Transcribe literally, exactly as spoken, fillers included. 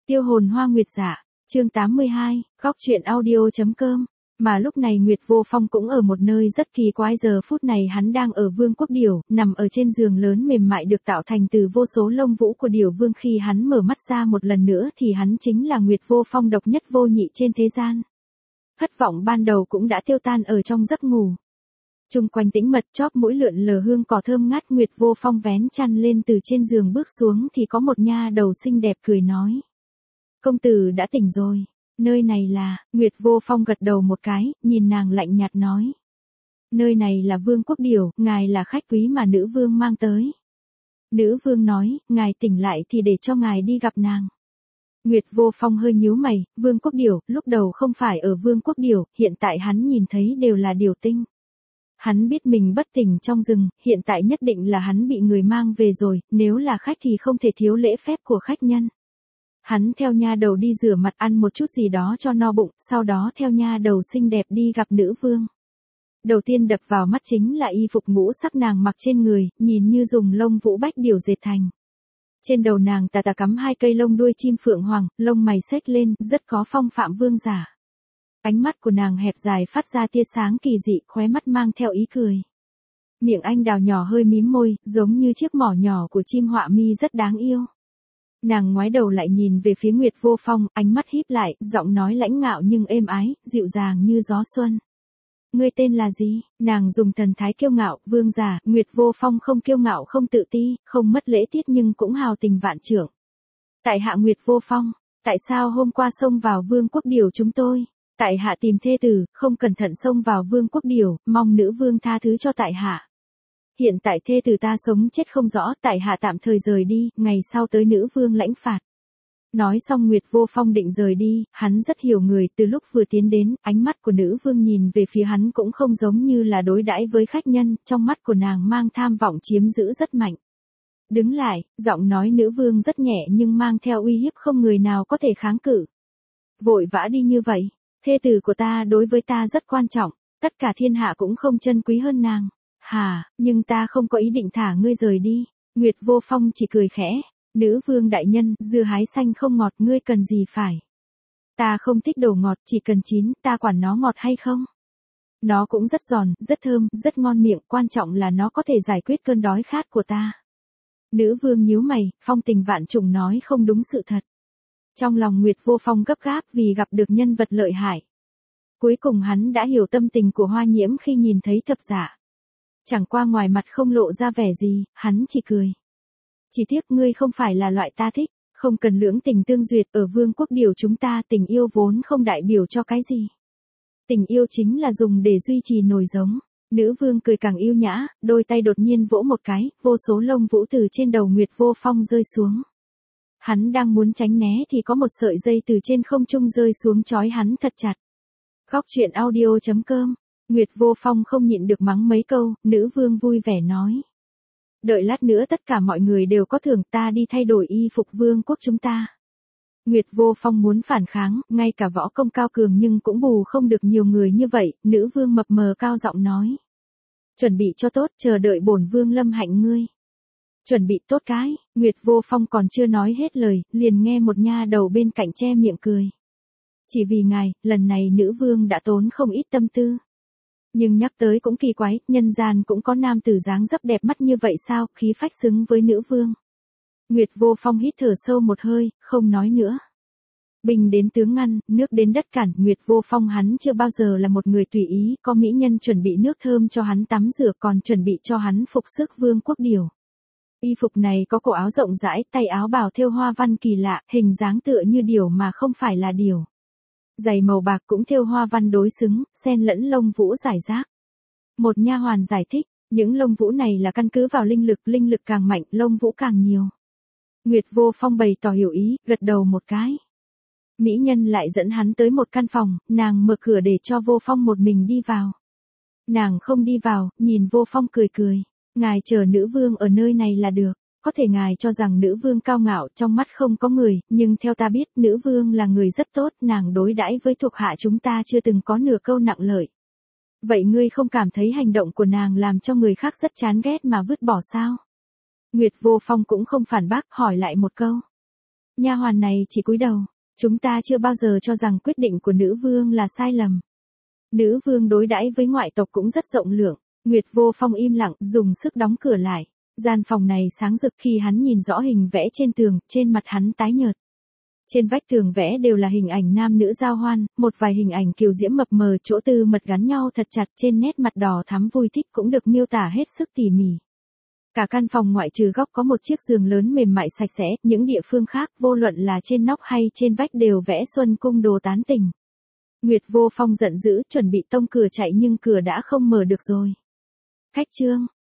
Tiêu hồn hoa nguyệt dạ, chương tám mươi hai, góc truyện audio.com. Mà lúc này Nguyệt Vô Phong cũng ở một nơi rất kỳ quái, giờ phút này hắn đang ở Vương quốc Điểu, nằm ở trên giường lớn mềm mại được tạo thành từ vô số lông vũ của Điểu Vương. Khi hắn mở mắt ra một lần nữa thì hắn chính là Nguyệt Vô Phong độc nhất vô nhị trên thế gian. Thất vọng ban đầu cũng đã tiêu tan ở trong giấc ngủ. Chung quanh tĩnh mật, chóp mũi lượn lờ hương cỏ thơm ngát. Nguyệt Vô Phong vén chăn lên từ trên giường bước xuống thì có một nha đầu xinh đẹp cười nói: "Công tử đã tỉnh rồi. Nơi này là..." Nguyệt Vô Phong gật đầu một cái, nhìn nàng lạnh nhạt nói: "Nơi này là Vương quốc Điểu, ngài là khách quý mà nữ vương mang tới." Nữ vương nói: "Ngài tỉnh lại thì để cho ngài đi gặp nàng." Nguyệt Vô Phong hơi nhíu mày, Vương quốc Điểu, lúc đầu không phải ở Vương quốc Điểu, hiện tại hắn nhìn thấy đều là điểu tinh. Hắn biết mình bất tỉnh trong rừng, hiện tại nhất định là hắn bị người mang về rồi, nếu là khách thì không thể thiếu lễ phép của khách nhân. Hắn theo nha đầu đi rửa mặt, ăn một chút gì đó cho no bụng, sau đó theo nha đầu xinh đẹp đi gặp nữ vương. Đầu tiên đập vào mắt chính là y phục ngũ sắc nàng mặc trên người, nhìn như dùng lông vũ bách điểu dệt thành. Trên đầu nàng tà tà cắm hai cây lông đuôi chim phượng hoàng, lông mày xếch lên, rất có phong phạm vương giả. Ánh mắt của nàng hẹp dài phát ra tia sáng kỳ dị, khóe mắt mang theo ý cười. Miệng anh đào nhỏ hơi mím môi, giống như chiếc mỏ nhỏ của chim họa mi rất đáng yêu. Nàng ngoái đầu lại nhìn về phía Nguyệt Vô Phong, ánh mắt híp lại, giọng nói lãnh ngạo nhưng êm ái, dịu dàng như gió xuân. "Ngươi tên là gì?" Nàng dùng thần thái kiêu ngạo. "Vương giả." Nguyệt Vô Phong không kiêu ngạo không tự ti, không mất lễ tiết nhưng cũng hào tình vạn trượng. "Tại hạ Nguyệt Vô Phong. Tại sao hôm qua xông vào Vương quốc Điểu chúng tôi? Tại hạ tìm thê tử, không cẩn thận xông vào Vương quốc Điểu, mong nữ vương tha thứ cho tại hạ. Hiện tại thê tử ta sống chết không rõ, tại hạ tạm thời rời đi, ngày sau tới nữ vương lãnh phạt." Nói xong Nguyệt Vô Phong định rời đi, hắn rất hiểu người, từ lúc vừa tiến đến, ánh mắt của nữ vương nhìn về phía hắn cũng không giống như là đối đãi với khách nhân, trong mắt của nàng mang tham vọng chiếm giữ rất mạnh. "Đứng lại." Giọng nói nữ vương rất nhẹ nhưng mang theo uy hiếp, không người nào có thể kháng cự. "Vội vã đi như vậy? Thê tử của ta đối với ta rất quan trọng, tất cả thiên hạ cũng không trân quý hơn nàng." "Hà, nhưng ta không có ý định thả ngươi rời đi." Nguyệt Vô Phong chỉ cười khẽ. "Nữ vương đại nhân, dưa hái xanh không ngọt, ngươi cần gì phải?" "Ta không thích đồ ngọt, chỉ cần chín, ta quản nó ngọt hay không. Nó cũng rất giòn, rất thơm, rất ngon miệng, quan trọng là nó có thể giải quyết cơn đói khát của ta." Nữ vương nhíu mày, phong tình vạn trùng nói không đúng sự thật. Trong lòng Nguyệt Vô Phong gấp gáp vì gặp được nhân vật lợi hại. Cuối cùng hắn đã hiểu tâm tình của Hoa Nhiễm khi nhìn thấy thập dạ. Chẳng qua ngoài mặt không lộ ra vẻ gì, hắn chỉ cười. "Chỉ tiếc ngươi không phải là loại ta thích, không cần lưỡng tình tương duyệt, ở Vương quốc Điểu chúng ta tình yêu vốn không đại biểu cho cái gì. Tình yêu chính là dùng để duy trì nổi giống." Nữ vương cười càng yêu nhã, đôi tay đột nhiên vỗ một cái, vô số lông vũ từ trên đầu Nguyệt Vô Phong rơi xuống. Hắn đang muốn tránh né thì có một sợi dây từ trên không trung rơi xuống trói hắn thật chặt. Góc truyện audio.com. Nguyệt Vô Phong không nhịn được mắng mấy câu, nữ vương vui vẻ nói: "Đợi lát nữa tất cả mọi người đều có thưởng, ta đi thay đổi y phục vương quốc chúng ta." Nguyệt Vô Phong muốn phản kháng, ngay cả võ công cao cường nhưng cũng bù không được nhiều người như vậy, nữ vương mập mờ cao giọng nói: "Chuẩn bị cho tốt, chờ đợi bổn vương lâm hạnh ngươi." "Chuẩn bị tốt cái." Nguyệt Vô Phong còn chưa nói hết lời, liền nghe một nha đầu bên cạnh che miệng cười: "Chỉ vì ngài, lần này nữ vương đã tốn không ít tâm tư." Nhưng nhắc tới cũng kỳ quái, nhân gian cũng có nam tử dáng dấp đẹp mắt như vậy sao, khí phách xứng với nữ vương. Nguyệt Vô Phong hít thở sâu một hơi, không nói nữa. Binh đến tướng ngăn, nước đến đất cản, Nguyệt Vô Phong hắn chưa bao giờ là một người tùy ý, có mỹ nhân chuẩn bị nước thơm cho hắn tắm rửa, còn chuẩn bị cho hắn phục sức Vương quốc Điểu. Y phục này có cổ áo rộng rãi, tay áo bào thêu hoa văn kỳ lạ, hình dáng tựa như điểu mà không phải là điểu. Giày màu bạc cũng thêu hoa văn đối xứng, xen lẫn lông vũ rải rác. Một nha hoàn giải thích, những lông vũ này là căn cứ vào linh lực, linh lực càng mạnh, lông vũ càng nhiều. Nguyệt Vô Phong bày tỏ hiểu ý, gật đầu một cái. Mỹ nhân lại dẫn hắn tới một căn phòng, nàng mở cửa để cho Vô Phong một mình đi vào. Nàng không đi vào, nhìn Vô Phong cười cười: "Ngài chờ nữ vương ở nơi này là được. Có thể ngài cho rằng nữ vương cao ngạo, trong mắt không có người, nhưng theo ta biết, nữ vương là người rất tốt, nàng đối đãi với thuộc hạ chúng ta chưa từng có nửa câu nặng lời. Vậy ngươi không cảm thấy hành động của nàng làm cho người khác rất chán ghét mà vứt bỏ sao?" Nguyệt Vô Phong cũng không phản bác, hỏi lại một câu. Nha hoàn này chỉ cúi đầu. Chúng ta chưa bao giờ cho rằng quyết định của nữ vương là sai lầm. Nữ vương đối đãi với ngoại tộc cũng rất rộng lượng. Nguyệt Vô Phong im lặng, dùng sức đóng cửa lại. Gian phòng này sáng rực khi hắn nhìn rõ hình vẽ trên tường, trên mặt hắn tái nhợt. Trên vách tường vẽ đều là hình ảnh nam nữ giao hoan, một vài hình ảnh kiều diễm mập mờ, chỗ tư mật gắn nhau thật chặt, trên nét mặt đỏ thắm vui thích cũng được miêu tả hết sức tỉ mỉ. Cả căn phòng ngoại trừ góc có một chiếc giường lớn mềm mại sạch sẽ, những địa phương khác, vô luận là trên nóc hay trên vách đều vẽ xuân cung đồ tán tình. Nguyệt Vô Phong giận dữ, chuẩn bị tông cửa chạy nhưng cửa đã không mở được rồi. Khách trương,